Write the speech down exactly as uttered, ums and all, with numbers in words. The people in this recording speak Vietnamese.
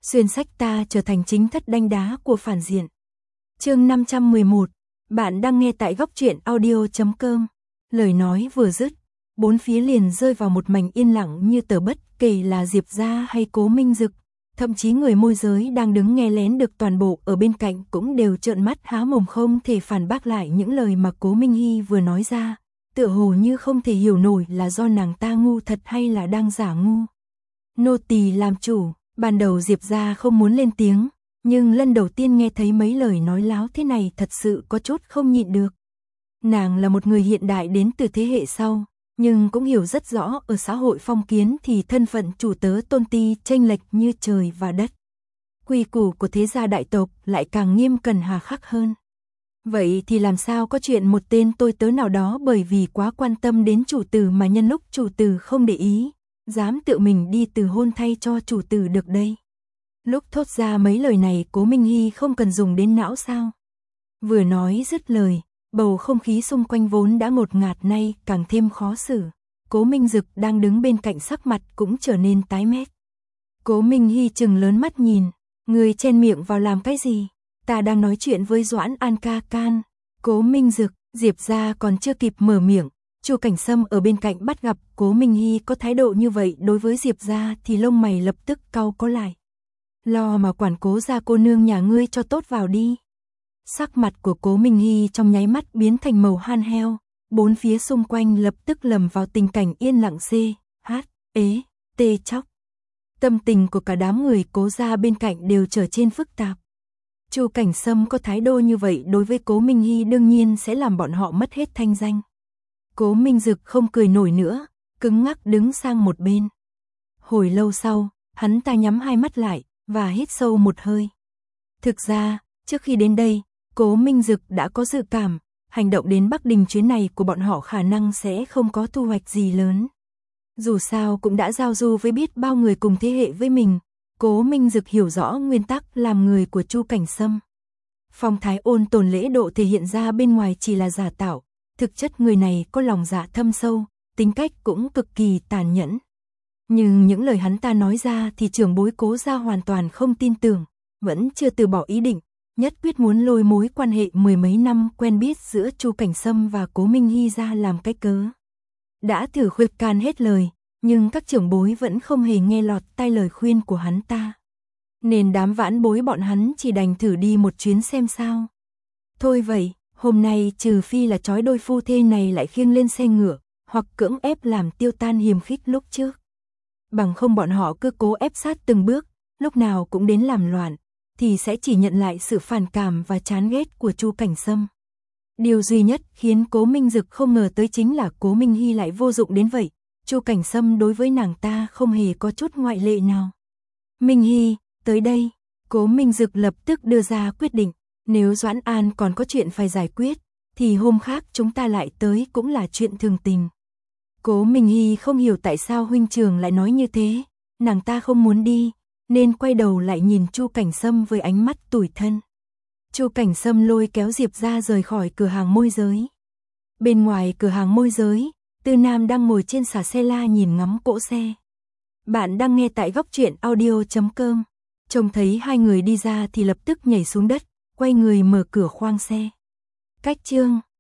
xuyên sách ta trở thành chính thất đanh đá của phản diện. Chương năm trăm mười một, bạn đang nghe tại góc truyện audio chấm com. Lời nói vừa dứt, bốn phía liền rơi vào một mảnh yên lặng như tờ, bất kể là Diệp Gia hay Cố Minh Dực, thậm chí người môi giới đang đứng nghe lén được toàn bộ ở bên cạnh cũng đều trợn mắt há mồm không thể phản bác lại những lời mà Cố Minh Hy vừa nói ra, tựa hồ như không thể hiểu nổi là do nàng ta ngu thật hay là đang giả ngu. Nô tỳ làm chủ. Ban đầu Diệp Gia không muốn lên tiếng, nhưng lần đầu tiên nghe thấy mấy lời nói láo thế này thật sự có chút không nhịn được. Nàng là một người hiện đại đến từ thế hệ sau, nhưng cũng hiểu rất rõ ở xã hội phong kiến thì thân phận chủ tớ tôn ti chênh lệch như trời và đất. Quy củ của thế gia đại tộc lại càng nghiêm cẩn hà khắc hơn. Vậy thì làm sao có chuyện một tên tôi tớ nào đó bởi vì quá quan tâm đến chủ tử mà nhân lúc chủ tử không để ý, dám tự mình đi từ hôn thay cho chủ tử được đây. Lúc thốt ra mấy lời này Cố Minh Hy không cần dùng đến não sao. Vừa nói dứt lời, bầu không khí xung quanh vốn đã ngột ngạt nay càng thêm khó xử. Cố Minh Dực đang đứng bên cạnh sắc mặt cũng trở nên tái mét. Cố Minh Hy trừng lớn mắt nhìn, người chen miệng vào làm cái gì? Ta đang nói chuyện với Doãn An ca can. Cố Minh Dực, Diệp Gia còn chưa kịp mở miệng, Chu Cảnh Sâm ở bên cạnh bắt gặp Cố Minh Hy có thái độ như vậy đối với Diệp Gia thì lông mày lập tức cau có lại. Lo mà quản Cố gia cô nương nhà ngươi cho tốt vào đi. Sắc mặt của Cố Minh Hy trong nháy mắt biến thành màu han heo, bốn phía xung quanh lập tức lầm vào tình cảnh yên lặng xê, hát, ế, tê chóc. Tâm tình của cả đám người Cố gia bên cạnh đều trở trên phức tạp. Chu Cảnh Sâm có thái độ như vậy đối với Cố Minh Hy đương nhiên sẽ làm bọn họ mất hết thanh danh. Cố Minh Dực không cười nổi nữa, cứng ngắc đứng sang một bên. Hồi lâu sau, hắn ta nhắm hai mắt lại và hít sâu một hơi. Thực ra, trước khi đến đây, Cố Minh Dực đã có dự cảm, hành động đến Bắc Đình chuyến này của bọn họ khả năng sẽ không có thu hoạch gì lớn. Dù sao cũng đã giao du với biết bao người cùng thế hệ với mình, Cố Minh Dực hiểu rõ nguyên tắc làm người của Chu Cảnh Sâm. Phong thái ôn tồn lễ độ thể hiện ra bên ngoài chỉ là giả tạo, thực chất người này có lòng dạ thâm sâu, tính cách cũng cực kỳ tàn nhẫn. Nhưng những lời hắn ta nói ra thì trưởng bối Cố gia hoàn toàn không tin tưởng, vẫn chưa từ bỏ ý định, nhất quyết muốn lôi mối quan hệ mười mấy năm quen biết giữa Chu Cảnh Sâm và Cố Minh Hy ra làm cái cớ. Đã thử khuyên can hết lời, nhưng các trưởng bối vẫn không hề nghe lọt tai lời khuyên của hắn ta. Nên đám vãn bối bọn hắn chỉ đành thử đi một chuyến xem sao. Thôi vậy, hôm nay trừ phi là trói đôi phu thê này lại khiêng lên xe ngựa, hoặc cưỡng ép làm tiêu tan hiềm khích lúc trước. Bằng không bọn họ cứ cố ép sát từng bước, lúc nào cũng đến làm loạn, thì sẽ chỉ nhận lại sự phản cảm và chán ghét của Chu Cảnh Sâm. Điều duy nhất khiến Cố Minh Dực không ngờ tới chính là Cố Minh Hy lại vô dụng đến vậy. Chu Cảnh Sâm đối với nàng ta không hề có chút ngoại lệ nào. Minh Hy, tới đây. Cố Minh Dực lập tức đưa ra quyết định. Nếu Doãn An còn có chuyện phải giải quyết, thì hôm khác chúng ta lại tới cũng là chuyện thường tình. Cố Minh Hy không hiểu tại sao huynh trưởng lại nói như thế. Nàng ta không muốn đi, nên quay đầu lại nhìn Chu Cảnh Sâm với ánh mắt tủi thân. Chu Cảnh Sâm lôi kéo Diệp Gia rời khỏi cửa hàng môi giới. Bên ngoài cửa hàng môi giới, Tư Nam đang ngồi trên xà xe la nhìn ngắm cỗ xe. Bạn đang nghe tại góc truyện audio chấm com. Trông thấy hai người đi ra thì lập tức nhảy xuống đất, quay người mở cửa khoang xe. Cách chương